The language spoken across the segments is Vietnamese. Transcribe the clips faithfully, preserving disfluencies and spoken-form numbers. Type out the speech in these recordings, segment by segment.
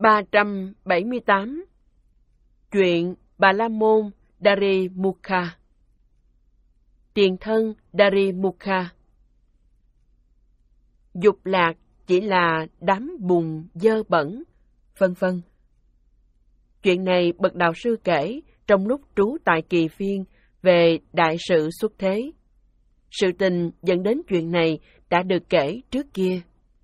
ba trăm bảy mươi tám. Chuyện Bà La Môn Dharimukha. Tiền thân Dharimukha. Dục lạc chỉ là đám bùn dơ bẩn, vân vân. Chuyện này bậc đạo sư kể trong lúc trú tại Kỳ Phiên về đại sự xuất thế. Sự tình dẫn đến chuyện này đã được kể trước kia.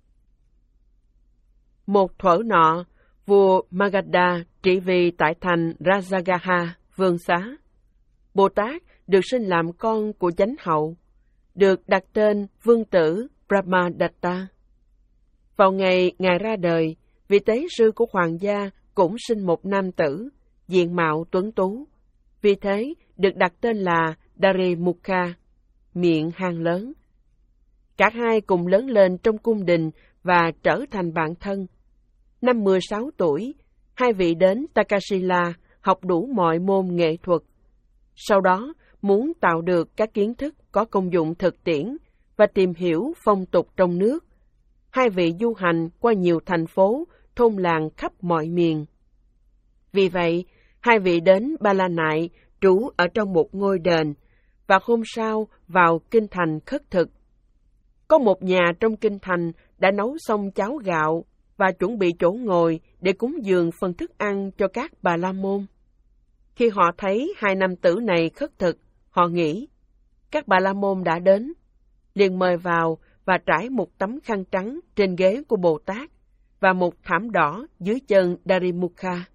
Một thuở nọ, vua Magadha trị vì tại thành Rajagaha, vương xá. Bồ Tát được sinh làm con của chánh hậu, được đặt tên vương tử Brahmadatta. Vào ngày Ngài ra đời, vị tế sư của hoàng gia cũng sinh một nam tử, diện mạo tuấn tú. Vì thế được đặt tên là Dharimukha, miệng hang lớn. Cả hai cùng lớn lên trong cung đình và trở thành bạn thân. Năm mười sáu tuổi, hai vị đến Takasila học đủ mọi môn nghệ thuật. Sau đó, muốn tạo được các kiến thức có công dụng thực tiễn và tìm hiểu phong tục trong nước, hai vị du hành qua nhiều thành phố, thôn làng khắp mọi miền. Vì vậy, hai vị đến Ba La Nại trú ở trong một ngôi đền, và hôm sau vào kinh thành khất thực. Có một nhà trong kinh thành đã nấu xong cháo gạo và chuẩn bị chỗ ngồi để cúng dường phần thức ăn cho các Bà La Môn. Khi họ thấy hai nam tử này khất thực, họ nghĩ, các Bà La Môn đã đến, liền mời vào và trải một tấm khăn trắng trên ghế của Bồ Tát và một thảm đỏ dưới chân Dharimukha.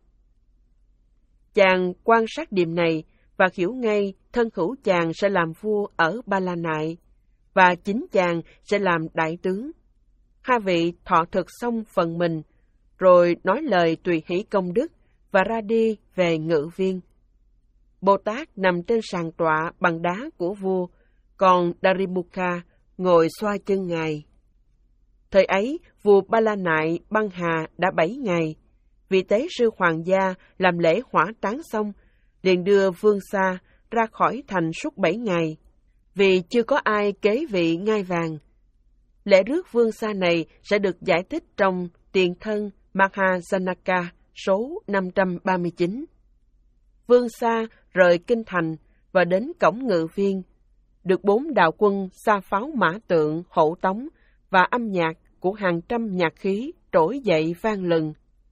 Chàng quan sát điểm này và hiểu ngay thân hữu chàng sẽ làm vua ở Ba La Nại, và chính chàng sẽ làm đại tướng. Hai vị thọ thực xong phần mình, rồi nói lời tùy hỷ công đức và ra đi về Ngự Viên. Bồ Tát nằm trên sàn tọa bằng đá của vua, còn Dharimukha ngồi xoa chân Ngài. Thời ấy, vua Ba La Nại băng hà đã bảy ngày. Vị tế sư hoàng gia làm lễ hỏa táng xong, liền đưa Vương Sa ra khỏi thành suốt bảy ngày, vì chưa có ai kế vị ngai vàng. Lễ rước Vương Sa này sẽ được giải thích trong Tiền thân Mahajanaka số năm trăm ba mươi chín. Vương Sa rời kinh thành và đến cổng Ngự Viên, được bốn đạo quân sa pháo mã tượng hộ tống và âm nhạc của hàng trăm nhạc khí trỗi dậy vang lừng.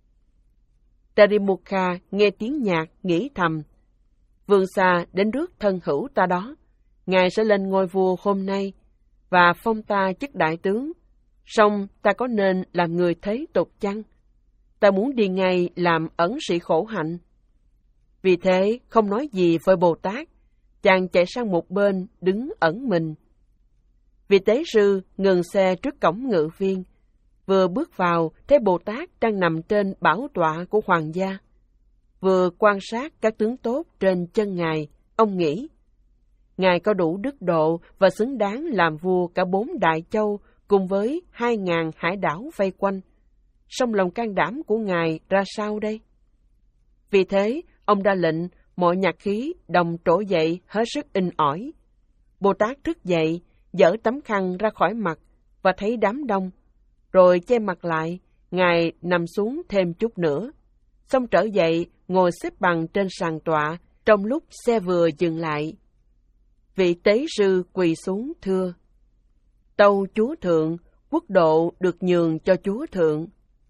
Dharimukha nghe tiếng nhạc nghĩ thầm, Vương Sa đến rước thân hữu ta đó, Ngài sẽ lên ngôi vua hôm nay và phong ta chức đại tướng. Song ta có nên làm người thế tục chăng? Ta muốn đi ngay làm ẩn sĩ khổ hạnh. Vì thế không nói gì với Bồ Tát, chàng chạy sang một bên đứng ẩn mình. Vị tế sư ngừng xe trước cổng Ngự Viên, vừa bước vào thấy Bồ Tát đang nằm trên bảo tọa của hoàng gia. Vừa quan sát các tướng tốt trên chân Ngài, ông nghĩ, Ngài có đủ đức độ và xứng đáng làm vua cả bốn đại châu cùng với hai ngàn hải đảo vây quanh. Song lòng can đảm của Ngài ra sao đây? Vì thế, ông ra lệnh mọi nhạc khí đồng trỗi dậy hết sức in ỏi. Bồ Tát thức dậy, giở tấm khăn ra khỏi mặt và thấy đám đông, rồi che mặt lại, Ngài nằm xuống thêm chút nữa. Xong trở dậy, ngồi xếp bằng trên sàn tọa, trong lúc xe vừa dừng lại. Vị tế sư quỳ xuống thưa, tâu chúa thượng, quốc độ được nhường cho chúa thượng.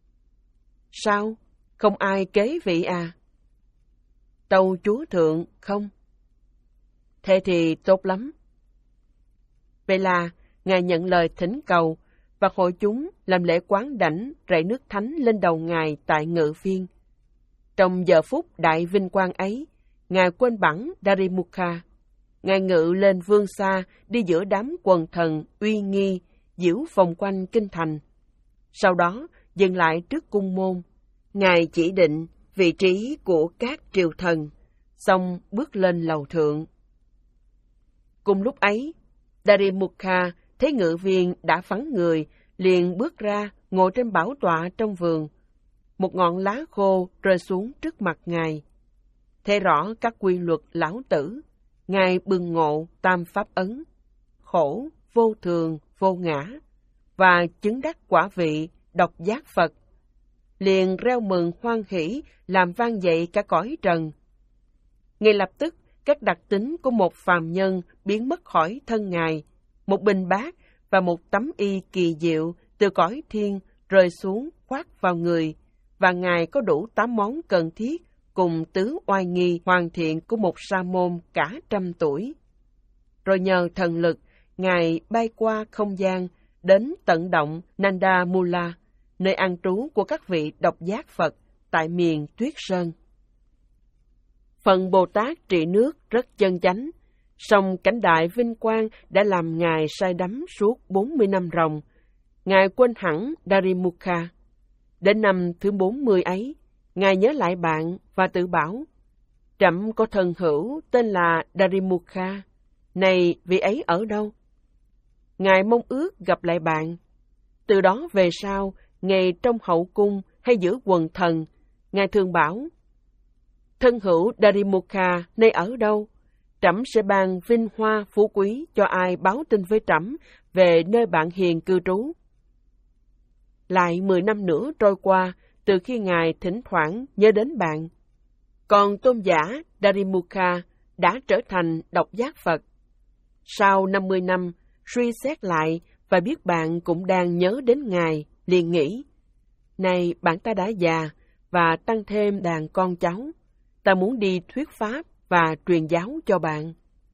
Sao? Không ai kế vị à? Tâu chúa thượng, không. Thế thì tốt lắm. Vậy là, Ngài nhận lời thỉnh cầu, và hội chúng làm lễ quán đảnh rải nước thánh lên đầu Ngài tại Ngự Viên. Trong giờ phút đại vinh quang ấy, Ngài quên bẵng Dharimukha. Ngài ngự lên Vương Sa đi giữa đám quần thần uy nghi, diễu vòng quanh kinh thành. Sau đó, dừng lại trước cung môn. Ngài chỉ định vị trí của các triều thần, xong bước lên lầu thượng. Cùng lúc ấy, Dharimukha thấy Ngự Viên đã vắng người, liền bước ra ngồi trên bảo tọa trong vườn. Một ngọn lá khô rơi xuống trước mặt Ngài. Thấy rõ các quy luật lão tử, Ngài bừng ngộ tam pháp ấn, khổ, vô thường, vô ngã, và chứng đắc quả vị độc giác Phật. liền reo mừng hoan hỉ, làm vang dậy cả cõi trần. Ngay lập tức, các đặc tính của một phàm nhân biến mất khỏi thân Ngài, một bình bát và một tấm y kỳ diệu từ cõi thiên rơi xuống khoác vào người, và Ngài có đủ tám món cần thiết cùng tứ oai nghi hoàn thiện của một sa môn cả trăm tuổi. Rồi nhờ thần lực, Ngài bay qua không gian, đến tận động Nanda Mula, nơi an trú của các vị độc giác Phật tại miền Tuyết Sơn. Phần Bồ Tát trị nước rất chân chánh, song cảnh đại vinh quang đã làm Ngài say đắm suốt bốn mươi năm ròng. Ngài quên hẳn Dharimukha. Đến năm thứ bốn mươi ấy, Ngài nhớ lại bạn và tự bảo, trẫm có thân hữu tên là Dharimukha, này vị ấy ở đâu? Ngài mong ước gặp lại bạn. Từ đó về sau, ngay trong hậu cung hay giữa quần thần, Ngài thường bảo, thân hữu Dharimukha nay ở đâu? Trẫm sẽ ban vinh hoa phú quý cho ai báo tin với trẫm về nơi bạn hiền cư trú. Lại mười năm nữa trôi qua từ khi Ngài thỉnh thoảng nhớ đến bạn. Còn tôn giả Dharimukha đã trở thành độc giác Phật. Sau năm mươi năm, suy xét lại và biết bạn cũng đang nhớ đến Ngài, liền nghĩ, này bạn ta đã già và tăng thêm đàn con cháu, ta muốn đi thuyết pháp và truyền giáo cho bạn.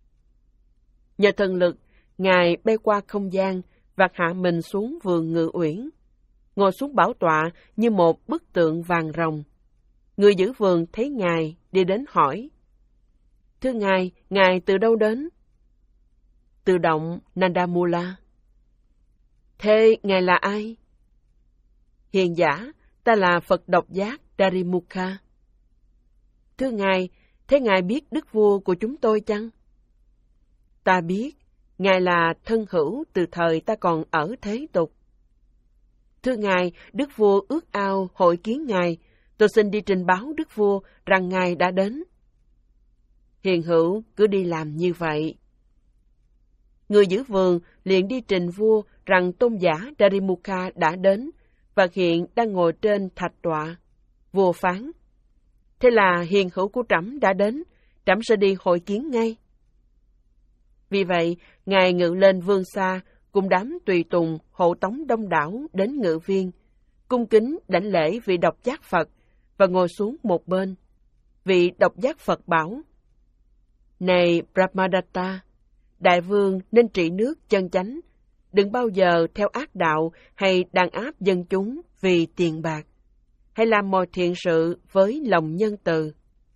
Nhờ thần lực, Ngài bay qua không gian và hạ mình xuống vườn Ngự Uyển, ngồi xuống bảo tọa như một bức tượng vàng ròng. Người giữ vườn thấy Ngài đi đến hỏi, thưa Ngài, Ngài từ đâu đến? Từ động Nanda Mula. Thế Ngài là ai? Hiền giả, ta là Phật độc giác Dharimukha. Thưa Ngài, thế Ngài biết đức vua của chúng tôi chăng? Ta biết, Ngài là thân hữu từ thời ta còn ở thế tục. Thưa Ngài, đức vua ước ao hội kiến Ngài, tôi xin đi trình báo đức vua rằng Ngài đã đến. Hiền hữu cứ đi làm như vậy. Người giữ vườn liền đi trình vua rằng tôn giả Dharimukha đã đến và hiện đang ngồi trên thạch tọa. Vua phán, thế là hiền hữu của trẫm đã đến, trẫm sẽ đi hội kiến ngay. Vì vậy, Ngài ngự lên vương xa, cùng đám tùy tùng hộ tống đông đảo đến ngự viên, cung kính đảnh lễ vị độc giác Phật và ngồi xuống một bên. Vị độc giác Phật bảo, này Brahmadatta, đại vương nên trị nước chân chánh, đừng bao giờ theo ác đạo hay đàn áp dân chúng vì tiền bạc. Hãy làm mọi thiện sự với lòng nhân từ.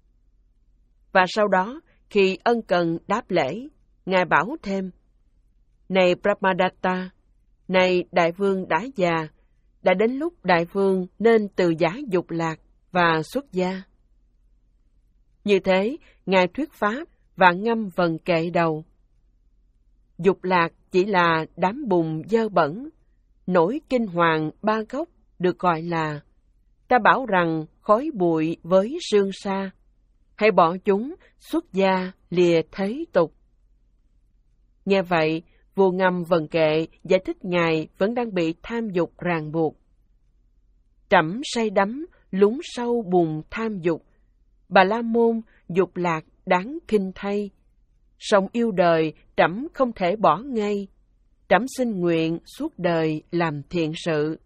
Và sau đó, khi ân cần đáp lễ, Ngài bảo thêm, này Brahmadatta, này đại vương đã già, đã đến lúc đại vương nên từ giả dục lạc và xuất gia. Như thế, Ngài thuyết pháp và ngâm vần kệ đầu. Dục lạc chỉ là đám bùn dơ bẩn, nổi kinh hoàng ba gốc được gọi là, ta bảo rằng khói bụi với sương sa, hãy bỏ chúng xuất gia lìa thế tục. Nghe vậy, vua ngâm vần kệ giải thích Ngài vẫn đang bị tham dục ràng buộc. Trẫm say đắm, lún sâu bùn tham dục, Bà La Môn dục lạc đáng khinh thay. Song yêu đời trẫm không thể bỏ ngay, trẫm xin nguyện suốt đời làm thiện sự.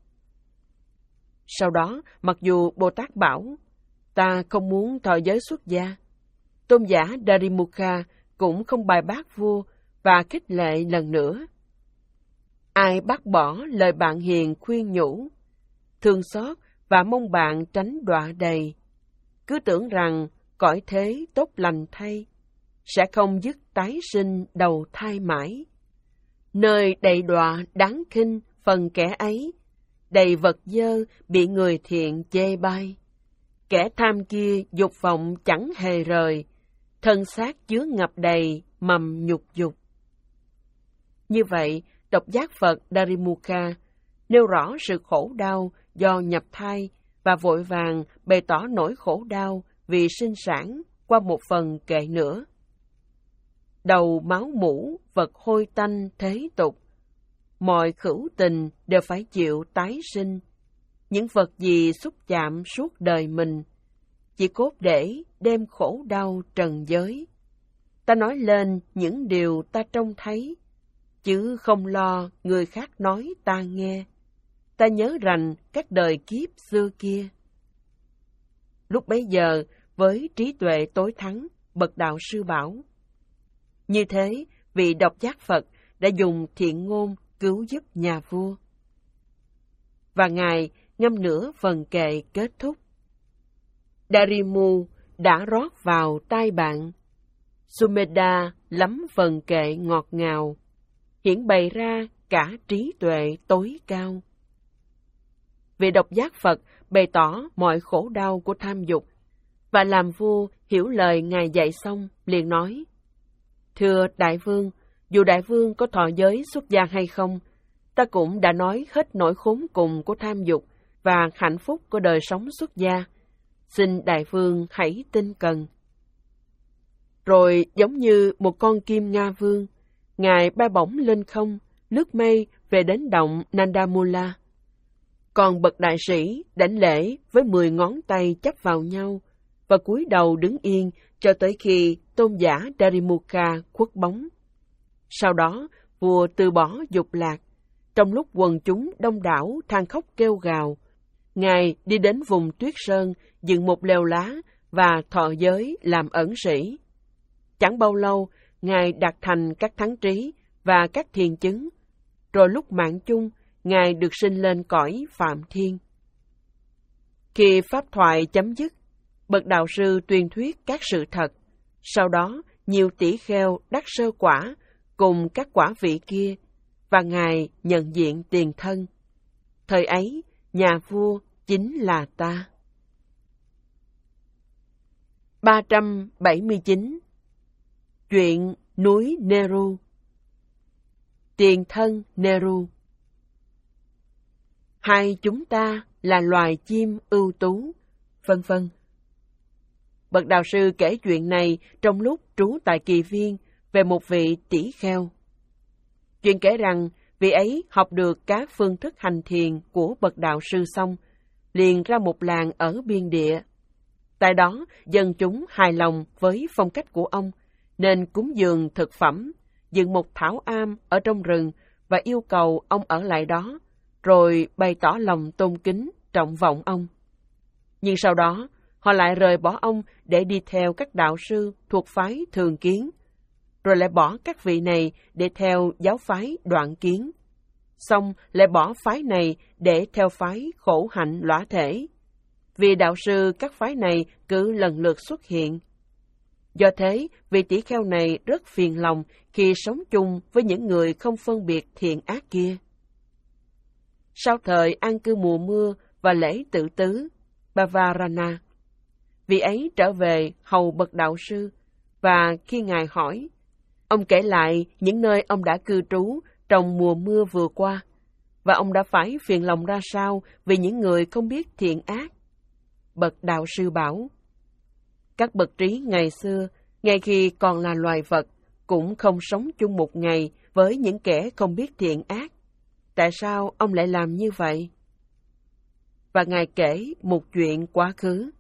Sau đó, mặc dù Bồ Tát bảo, ta không muốn thọ giới xuất gia, tôn giả Dharimukha cũng không bài bác vua và khích lệ lần nữa. Ai bác bỏ lời bạn hiền khuyên nhủ, thương xót và mong bạn tránh đọa đầy, cứ tưởng rằng cõi thế tốt lành thay, sẽ không dứt tái sinh đầu thai mãi. Nơi đầy đọa đáng khinh phần kẻ ấy, đầy vật dơ bị người thiện chê bai. Kẻ tham kia dục vọng chẳng hề rời, thân xác chứa ngập đầy mầm nhục dục. Như vậy, độc giác Phật Dharimukha nêu rõ sự khổ đau do nhập thai và vội vàng bày tỏ nỗi khổ đau vì sinh sản qua một phần kệ nữa. Đầu máu mủ, vật hôi tanh thế tục, mọi khửu tình đều phải chịu tái sinh. những vật gì xúc chạm suốt đời mình, chỉ cốt để đem khổ đau trần giới. Ta nói lên những điều ta trông thấy, chứ không lo người khác nói ta nghe. Ta nhớ rành các đời kiếp xưa kia. Lúc bấy giờ, với trí tuệ tối thắng, bậc đạo sư bảo: như thế, vị độc giác Phật đã dùng thiện ngôn cứu giúp nhà vua. Và Ngài ngâm nửa phần kệ kết thúc: Darimu đã rót vào tai bạn, Sumedha lắm phần kệ ngọt ngào, hiển bày ra cả trí tuệ tối cao. Vị độc giác Phật bày tỏ mọi khổ đau của tham dục, và làm vua hiểu lời Ngài dạy xong, liền nói: Thưa Đại Vương, dù Đại Vương có thọ giới xuất gia hay không, ta cũng đã nói hết nỗi khốn cùng của tham dục và hạnh phúc của đời sống xuất gia. Xin Đại Vương hãy tin cần. Rồi giống như một con kim Nga Vương, Ngài bay bổng lên không, lướt mây về đến động Nandamula. Còn bậc đại sĩ đảnh lễ với mười ngón tay chắp vào nhau và cúi đầu đứng yên cho tới khi tôn giả Darimukha khuất bóng. Sau đó, vua từ bỏ dục lạc. Trong lúc quần chúng đông đảo than khóc kêu gào, Ngài đi đến vùng tuyết sơn, dựng một lều lá và thọ giới làm ẩn sĩ. Chẳng bao lâu, Ngài đạt thành các thắng trí và các thiền chứng. Rồi lúc mạng chung, Ngài được sinh lên cõi Phạm Thiên. Khi pháp thoại chấm dứt, bậc đạo sư tuyên thuyết các sự thật. Sau đó, nhiều tỷ kheo đắc sơ quả cùng các quả vị kia, và Ngài nhận diện tiền thân. Thời ấy, nhà vua chính là ta. ba trăm bảy mươi chín. Chuyện núi Nehru. Tiền thân Nehru. Hai chúng ta là loài chim ưu tú, vân vân. Bậc đạo sư kể chuyện này trong lúc trú tại Kỳ Viên về một vị tỷ kheo. Chuyện kể rằng vị ấy học được các phương thức hành thiền của bậc đạo sư xong, liền ra một làng ở biên địa. Tại đó, dân chúng hài lòng với phong cách của ông, nên cúng dường thực phẩm, dựng một thảo am ở trong rừng và yêu cầu ông ở lại đó, rồi bày tỏ lòng tôn kính, trọng vọng ông. Nhưng sau đó, họ lại rời bỏ ông để đi theo các đạo sư thuộc phái Thường Kiến, rồi lại bỏ các vị này để theo giáo phái Đoạn Kiến, xong lại bỏ phái này để theo phái Khổ Hạnh Lõa Thể, vì đạo sư các phái này cứ lần lượt xuất hiện. Do thế, vị tỷ kheo này rất phiền lòng khi sống chung với những người không phân biệt thiện ác kia. Sau thời an cư mùa mưa và lễ tự tứ, Bavarana, vị ấy trở về hầu bậc đạo sư, và khi Ngài hỏi, ông kể lại những nơi ông đã cư trú trong mùa mưa vừa qua, và ông đã phải phiền lòng ra sao vì những người không biết thiện ác. Bậc đạo sư bảo, các bậc trí ngày xưa, ngay khi còn là loài vật, cũng không sống chung một ngày với những kẻ không biết thiện ác. Tại sao ông lại làm như vậy? Và Ngài kể một chuyện quá khứ.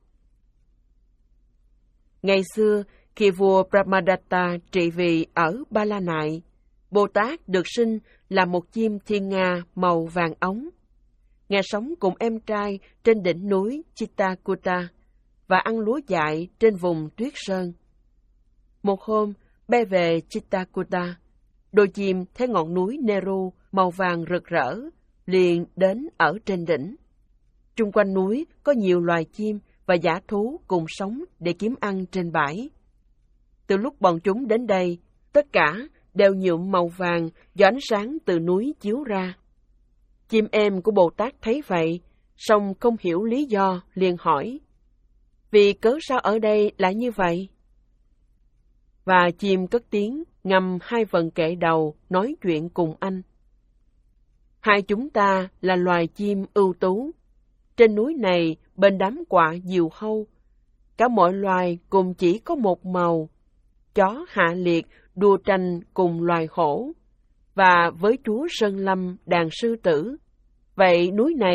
Ngày xưa, khi vua Brahmadatta trị vì ở Ba La Nại, Bồ Tát được sinh là một chim thiên nga màu vàng ống. Ngài sống cùng em trai trên đỉnh núi Chittakuta và ăn lúa dại trên vùng tuyết sơn. Một hôm, bay về Chittakuta, đôi chim thấy ngọn núi Nehru màu vàng rực rỡ, liền đến ở trên đỉnh. Trung quanh núi có nhiều loài chim và dã thú cùng sống để kiếm ăn trên bãi. Từ lúc bọn chúng đến đây, tất cả đều nhuộm màu vàng do ánh sáng từ núi chiếu ra. Chim em của Bồ Tát thấy vậy, song không hiểu lý do, liền hỏi, vì cớ sao ở đây lại như vậy? Và chim cất tiếng ngâm hai vần kệ đầu nói chuyện cùng anh. Hai chúng ta là loài chim ưu tú. Trên núi này bên đám quạ diều hâu, cả mọi loài cùng chỉ có một màu. Chó hạ liệt đua tranh cùng loài hổ, và với chúa Sơn Lâm đàn sư tử. Vậy núi này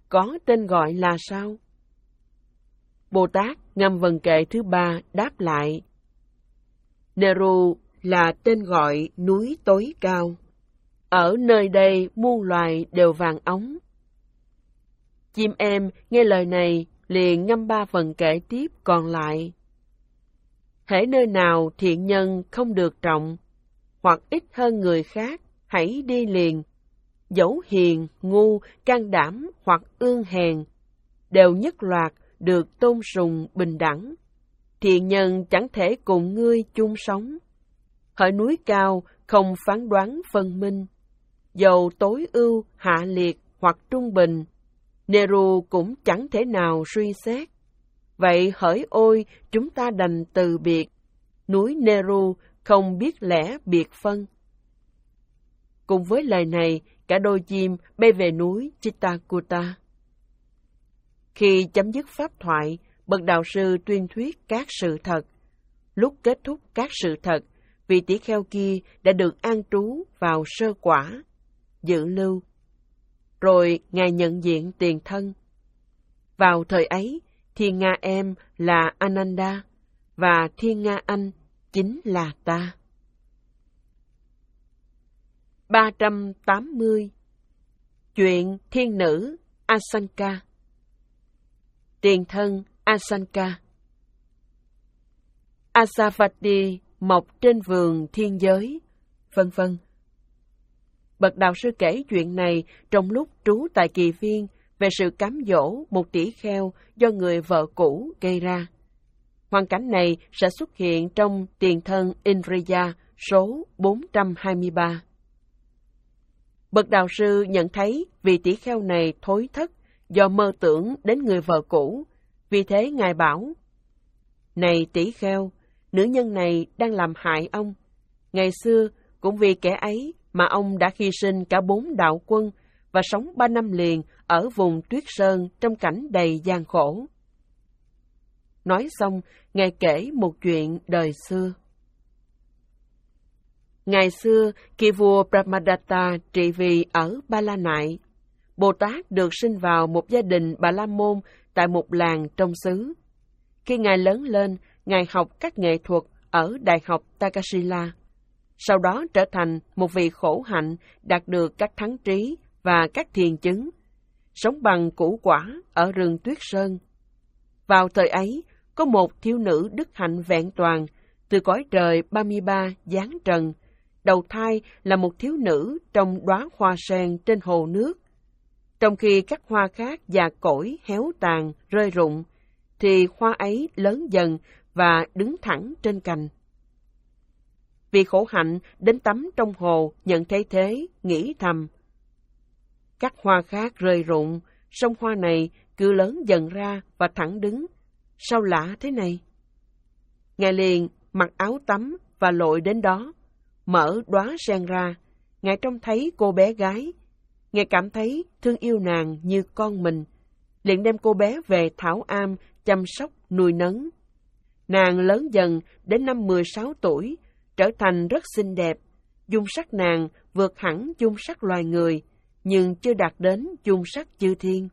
có tên gọi là sao? Bồ Tát ngâm vần kệ thứ ba đáp lại: Meru là tên gọi núi tối cao. Ở nơi đây muôn loài đều vàng óng. Chim em nghe lời này liền ngâm ba phần kệ tiếp còn lại. Hễ nơi nào thiện nhân không được trọng, hoặc ít hơn người khác, hãy đi liền. Dẫu hiền, ngu, can đảm hoặc ương hèn, đều nhất loạt được tôn sùng bình đẳng. Thiện nhân chẳng thể cùng ngươi chung sống. Hỡi núi cao không phán đoán phân minh, dầu tối ưu, hạ liệt hoặc trung bình, Meru cũng chẳng thể nào suy xét. Vậy hỡi ôi, chúng ta đành từ biệt. Núi Meru không biết lẽ biệt phân. Cùng với lời này, cả đôi chim bay về núi Chittakuta. Khi chấm dứt pháp thoại, bậc đạo sư tuyên thuyết các sự thật. Lúc kết thúc các sự thật, vị tỷ kheo kia đã được an trú vào sơ quả, dự lưu. Rồi Ngài nhận diện tiền thân. Vào thời ấy, Thiên Nga em là Ananda, và Thiên Nga anh chính là ta. ba trăm tám mươi. Chuyện thiên nữ Asanka. Tiền thân Asanka. Asavati mọc trên vườn thiên giới, vân vân. Bậc đạo sư kể chuyện này trong lúc trú tại kỳ viên về sự cám dỗ một tỷ kheo do người vợ cũ gây ra. Hoàn cảnh này sẽ xuất hiện trong tiền thân Indriya số bốn trăm hai mươi ba. Bậc đạo sư nhận thấy vị tỷ kheo này thối thất do mơ tưởng đến người vợ cũ, vì thế Ngài bảo: Này tỷ kheo, nữ nhân này đang làm hại ông. Ngày xưa, cũng vì kẻ ấy mà ông đã hy sinh cả bốn đạo quân và sống ba năm liền ở vùng Tuyết Sơn trong cảnh đầy gian khổ. Nói xong, Ngài kể một chuyện đời xưa. Ngày xưa, khi vua Brahmadatta trị vì ở Ba La Nại, Bồ Tát được sinh vào một gia đình Bà La Môn tại một làng trong xứ. Khi Ngài lớn lên, Ngài học các nghệ thuật ở Đại học Takasila. Sau đó trở thành một vị khổ hạnh đạt được các thắng trí và các thiền chứng, sống bằng củ quả ở rừng Tuyết Sơn. Vào thời ấy, có một thiếu nữ đức hạnh vẹn toàn, từ cõi trời ba mươi ba giáng trần, đầu thai là một thiếu nữ trong đóa hoa sen trên hồ nước. Trong khi các hoa khác già cỗi, héo tàn, rơi rụng, thì hoa ấy lớn dần và đứng thẳng trên cành. Vị khổ hạnh đến tắm trong hồ, nhận thấy thế, nghĩ thầm: các hoa khác rơi rụng, song hoa này cứ lớn dần ra và thẳng đứng. Sao lạ thế này? Ngài liền mặc áo tắm và lội đến đó, mở đóa sen ra. Ngài trông thấy cô bé gái. Ngài cảm thấy thương yêu nàng như con mình, liền đem cô bé về Thảo Am chăm sóc nuôi nấng. Nàng lớn dần đến năm mười sáu tuổi, trở thành rất xinh đẹp. Dung sắc nàng vượt hẳn dung sắc loài người, nhưng chưa đạt đến dung sắc chư thiên.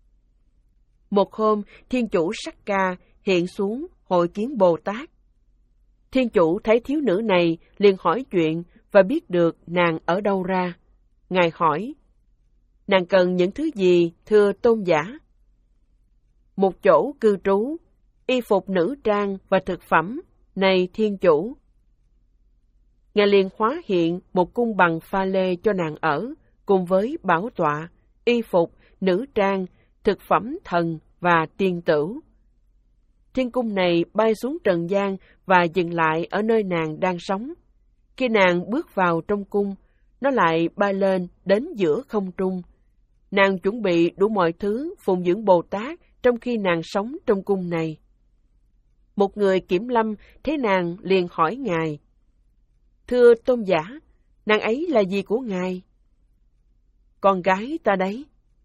Một hôm, Thiên Chủ Sắc Ca hiện xuống hội kiến Bồ Tát. Thiên Chủ thấy thiếu nữ này liền hỏi chuyện và biết được nàng ở đâu ra. Ngài hỏi: nàng cần những thứ gì, thưa tôn giả? Một chỗ cư trú, y phục nữ trang và thực phẩm, này Thiên Chủ. Ngài liền hóa hiện một cung bằng pha lê cho nàng ở, cùng với bảo tọa, y phục, nữ trang, thực phẩm thần và tiên tửu. Thiên cung này bay xuống trần gian và dừng lại ở nơi nàng đang sống. Khi nàng bước vào trong cung, nó lại bay lên đến giữa không trung. Nàng chuẩn bị đủ mọi thứ phụng dưỡng Bồ Tát trong khi nàng sống trong cung này. Một người kiểm lâm thấy nàng liền hỏi Ngài: thưa tôn giả, nàng ấy là gì của Ngài? Con gái ta đấy.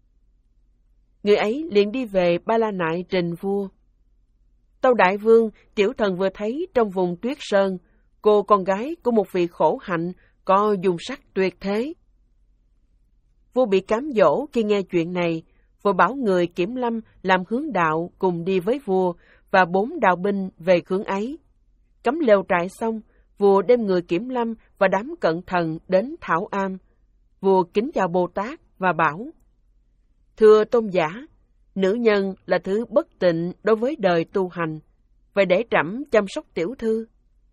Người ấy liền đi về Ba La Nại trình vua. Tâu Đại Vương, tiểu thần vừa thấy trong vùng Tuyết Sơn, cô con gái của một vị khổ hạnh có dung sắc tuyệt thế. Vua bị cám dỗ khi nghe chuyện này, vua bảo người kiểm lâm làm hướng đạo cùng đi với vua và bốn đạo binh về hướng ấy. Cắm lều trại xong, vua đem người kiểm lâm và đám cận thần đến thảo am. Vua kính chào Bồ Tát và bảo: Thưa tôn giả, nữ nhân là thứ bất tịnh đối với đời tu hành, vậy để trẫm chăm sóc tiểu thư.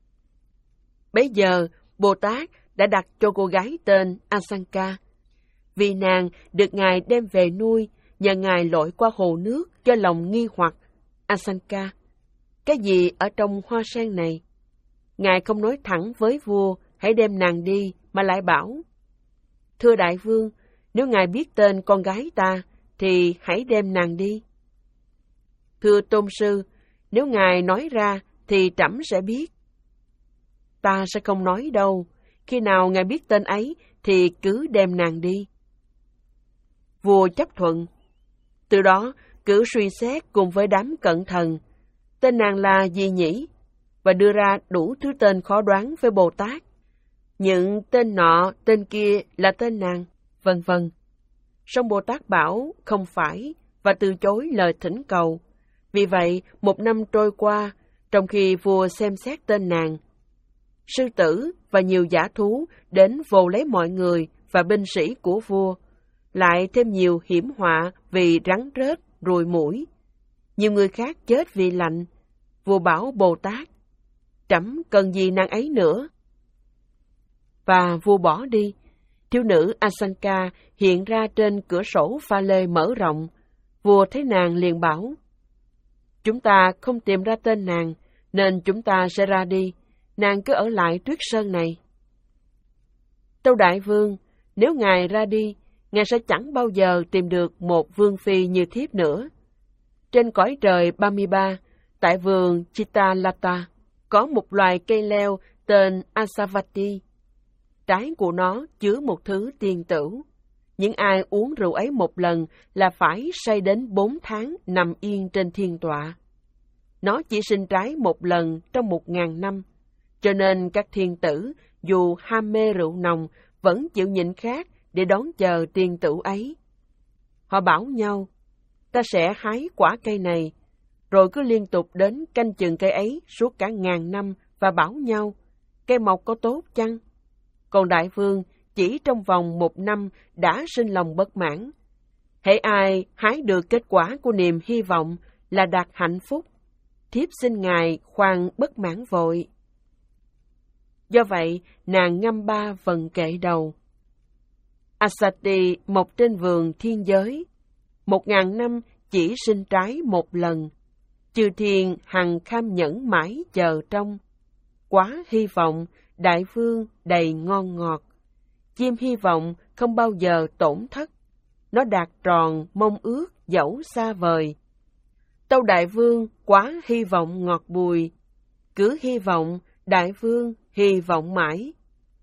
Bấy giờ, Bồ Tát đã đặt cho cô gái tên Asanka, vì nàng được Ngài đem về nuôi, nhờ Ngài lội qua hồ nước cho lòng nghi hoặc. Asanka, cái gì ở trong hoa sen này? Ngài không nói thẳng với vua hãy đem nàng đi, mà lại bảo: Thưa đại vương, nếu Ngài biết tên con gái ta, thì hãy đem nàng đi. Thưa tôn sư, nếu Ngài nói ra, thì trẫm sẽ biết. Ta sẽ không nói đâu, khi nào Ngài biết tên ấy, thì cứ đem nàng đi. Vua chấp thuận. Từ đó, cứ suy xét cùng với đám cận thần, tên nàng là gì nhỉ? Và đưa ra đủ thứ tên khó đoán với Bồ Tát. Những tên nọ, tên kia là tên nàng, vân vân. Song Bồ Tát bảo không phải và từ chối lời thỉnh cầu. Vì vậy, một năm trôi qua, trong khi vua xem xét tên nàng, sư tử và nhiều dã thú đến vồ lấy mọi người và binh sĩ của vua, lại thêm nhiều hiểm họa vì rắn rết, ruồi muỗi. Nhiều người khác chết vì lạnh. Vua bảo Bồ Tát: Trẫm cần gì nàng ấy nữa? Và vua bỏ đi. Thiếu nữ Asanka hiện ra trên cửa sổ pha lê mở rộng. Vua thấy nàng liền bảo: Chúng ta không tìm ra tên nàng, nên chúng ta sẽ ra đi. Nàng cứ ở lại Tuyết Sơn này. Tâu đại vương, nếu Ngài ra đi, Ngài sẽ chẳng bao giờ tìm được một vương phi như thiếp nữa. Trên cõi trời ba mươi ba, tại vườn Chitalata, có một loài cây leo tên Asavati. Trái của nó chứa một thứ tiên tửu. Những ai uống rượu ấy một lần là phải say đến bốn tháng nằm yên trên thiên tọa. Nó chỉ sinh trái một lần trong một ngàn năm, cho nên các thiên tử dù ham mê rượu nồng vẫn chịu nhịn khát để đón chờ tiên tửu ấy. Họ bảo nhau: Ta sẽ hái quả cây này, rồi cứ liên tục đến canh chừng cây ấy suốt cả ngàn năm và bảo nhau: Cây mọc có tốt chăng? Còn đại vương chỉ trong vòng một năm đã sinh lòng bất mãn. Hễ ai hái được kết quả của niềm hy vọng là đạt hạnh phúc. Thiếp xin Ngài khoan bất mãn vội. Do vậy, nàng ngâm ba vần kệ đầu. Asati mọc trên vườn thiên giới, một ngàn năm chỉ sinh trái một lần. Chư thiên hằng kham nhẫn mãi chờ trông. Quá hy vọng, đại vương đầy ngon ngọt. Chim hy vọng không bao giờ tổn thất. Nó đạt tròn mong ước dẫu xa vời. Tâu đại vương quá hy vọng ngọt bùi. Cứ hy vọng, đại vương hy vọng mãi.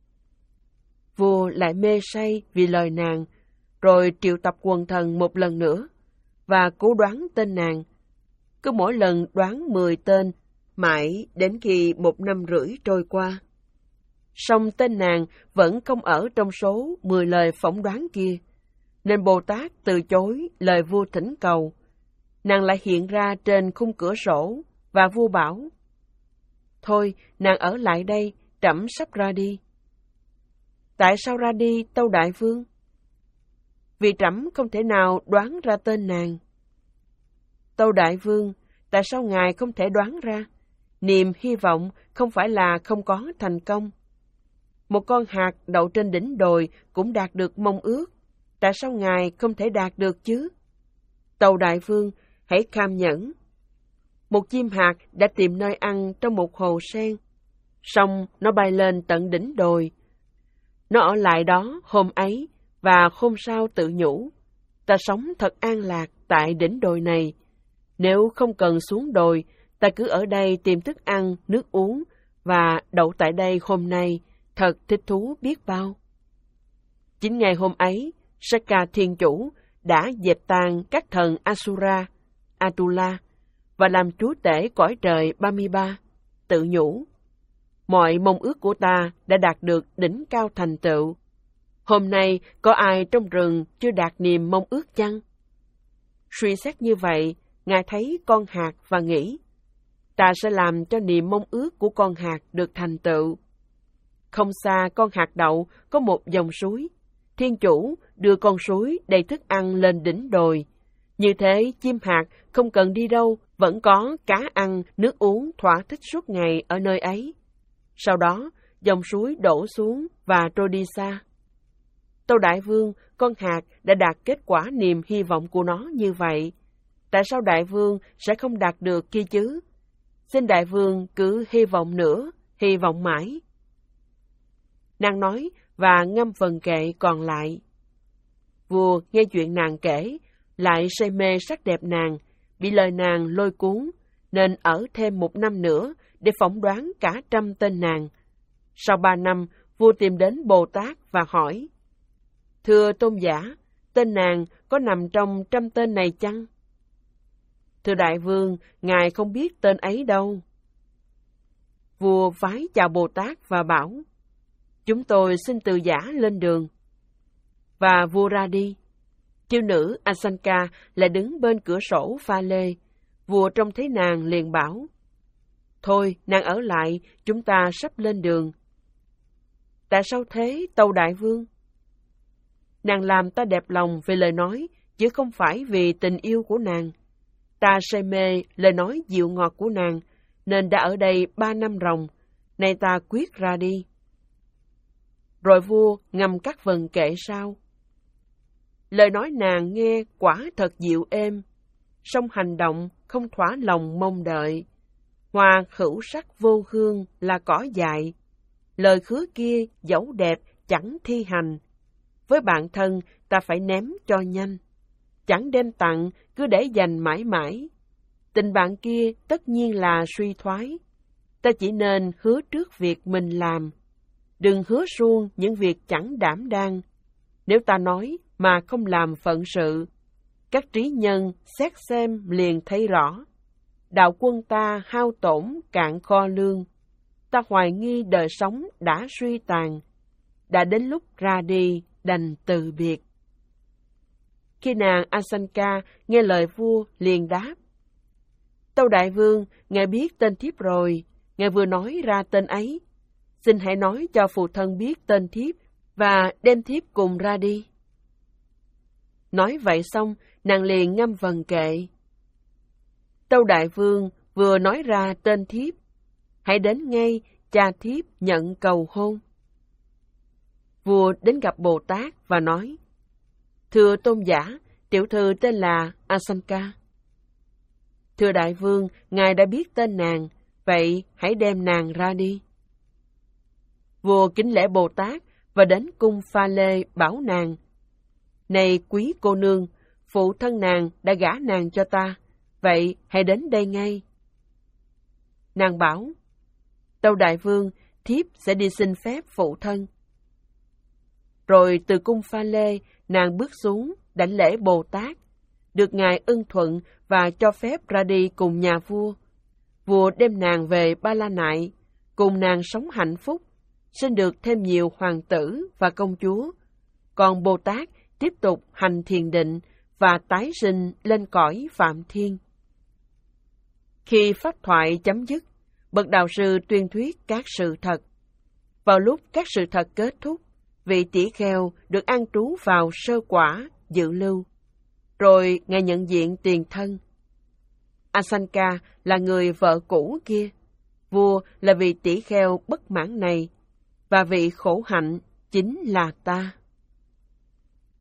Vua lại mê say vì lời nàng, rồi triệu tập quần thần một lần nữa, và cố đoán tên nàng. Cứ mỗi lần đoán mười tên, mãi đến khi một năm rưỡi trôi qua. Song tên nàng vẫn không ở trong số mười lời phỏng đoán kia, nên Bồ Tát từ chối lời vua thỉnh cầu. Nàng lại hiện ra trên khung cửa sổ, và vua bảo: Thôi, nàng ở lại đây, trẫm sắp ra đi. Tại sao ra đi, tâu đại vương? Vì trẫm không thể nào đoán ra tên nàng. Tâu đại vương, tại sao Ngài không thể đoán ra? Niềm hy vọng không phải là không có thành công. Một con hạt đậu trên đỉnh đồi cũng đạt được mong ước. Tại sao Ngài không thể đạt được chứ? Tâu đại vương, hãy kham nhẫn. Một chim hạt đã tìm nơi ăn trong một hồ sen. Xong nó bay lên tận đỉnh đồi. Nó ở lại đó hôm ấy, và hôm sau tự nhủ: Ta sống thật an lạc tại đỉnh đồi này. Nếu không cần xuống đồi, ta cứ ở đây tìm thức ăn, nước uống, và đậu tại đây hôm nay, thật thích thú biết bao. Chính ngày hôm ấy, Sakka Thiên Chủ đã dẹp tan các thần Asura, Atula, và làm chúa tể cõi trời ba mươi ba, tự nhủ: Mọi mong ước của ta đã đạt được đỉnh cao thành tựu. Hôm nay có ai trong rừng chưa đạt niềm mong ước chăng? Suy xét như vậy, Ngài thấy con hạt và nghĩ, ta sẽ làm cho niềm mong ước của con hạt được thành tựu. Không xa con hạt đậu có một dòng suối. Thiên chủ đưa con suối đầy thức ăn lên đỉnh đồi. Như thế, chim hạt không cần đi đâu, vẫn có cá ăn, nước uống thỏa thích suốt ngày ở nơi ấy. Sau đó, dòng suối đổ xuống và trôi đi xa. Tâu Đại Vương, con hạt đã đạt kết quả niềm hy vọng của nó như vậy. Tại sao Đại Vương sẽ không đạt được kia chứ? Xin Đại Vương cứ hy vọng nữa, hy vọng mãi. Nàng nói và ngâm phần kệ còn lại. Vua nghe chuyện nàng kể, lại say mê sắc đẹp nàng, bị lời nàng lôi cuốn, nên ở thêm một năm nữa để phỏng đoán cả trăm tên nàng. Sau ba năm, vua tìm đến Bồ Tát và hỏi, thưa tôn giả, tên nàng có nằm trong trăm tên này chăng? Thưa Đại Vương, ngài không biết tên ấy đâu. Vua vái chào Bồ Tát và bảo, chúng tôi xin từ giả lên đường. Và vua ra đi. Chiêu nữ Asanka lại đứng bên cửa sổ pha lê. Vua trông thấy nàng liền bảo, thôi, nàng ở lại, chúng ta sắp lên đường. Tại sao thế, tâu Đại Vương? Nàng làm ta đẹp lòng về lời nói, chứ không phải vì tình yêu của nàng. Ta say mê lời nói dịu ngọt của nàng, nên đã ở đây ba năm ròng, nay ta quyết ra đi. Rồi vua ngâm các vần kệ sau. Lời nói nàng nghe quả thật dịu êm, song hành động không thỏa lòng mong đợi. Hoa hữu sắc vô hương là cỏ dại, lời hứa kia dẫu đẹp chẳng thi hành. Với bạn thân ta phải ném cho nhanh, chẳng đem tặng cứ để dành mãi mãi. Tình bạn kia tất nhiên là suy thoái, ta chỉ nên hứa trước việc mình làm. Đừng hứa suông những việc chẳng đảm đang. Nếu ta nói mà không làm phận sự, các trí nhân xét xem liền thấy rõ. Đạo quân ta hao tổn cạn kho lương, ta hoài nghi đời sống đã suy tàn. Đã đến lúc ra đi đành từ biệt. Khi nàng Asanka nghe lời vua liền đáp, tâu Đại Vương, ngài biết tên thiếp rồi, ngài vừa nói ra tên ấy. Xin hãy nói cho phụ thân biết tên thiếp và đem thiếp cùng ra đi. Nói vậy xong, nàng liền ngâm vần kệ. Tâu Đại Vương vừa nói ra tên thiếp, hãy đến ngay, cha thiếp nhận cầu hôn. Vua đến gặp Bồ Tát và nói, thưa tôn giả, tiểu thư tên là Asanka. Thưa Đại Vương, ngài đã biết tên nàng, vậy hãy đem nàng ra đi. Vua kính lễ Bồ Tát và đến cung pha lê bảo nàng, này quý cô nương, phụ thân nàng đã gả nàng cho ta, vậy hãy đến đây ngay. Nàng bảo, tâu Đại Vương, thiếp sẽ đi xin phép phụ thân. Rồi từ cung pha lê, nàng bước xuống, đảnh lễ Bồ Tát, được ngài ưng thuận và cho phép ra đi cùng nhà vua. Vua đem nàng về Ba La Nại, cùng nàng sống hạnh phúc, sinh được thêm nhiều hoàng tử và công chúa. Còn Bồ Tát tiếp tục hành thiền định và tái sinh lên cõi Phạm Thiên. Khi pháp thoại chấm dứt, bậc đạo sư tuyên thuyết các sự thật. Vào lúc các sự thật kết thúc, vị tỷ kheo được an trú vào sơ quả, dự lưu. Rồi ngài nhận diện tiền thân. Asanka là người vợ cũ kia, vua là vị tỷ kheo bất mãn này, và vị khổ hạnh chính là ta.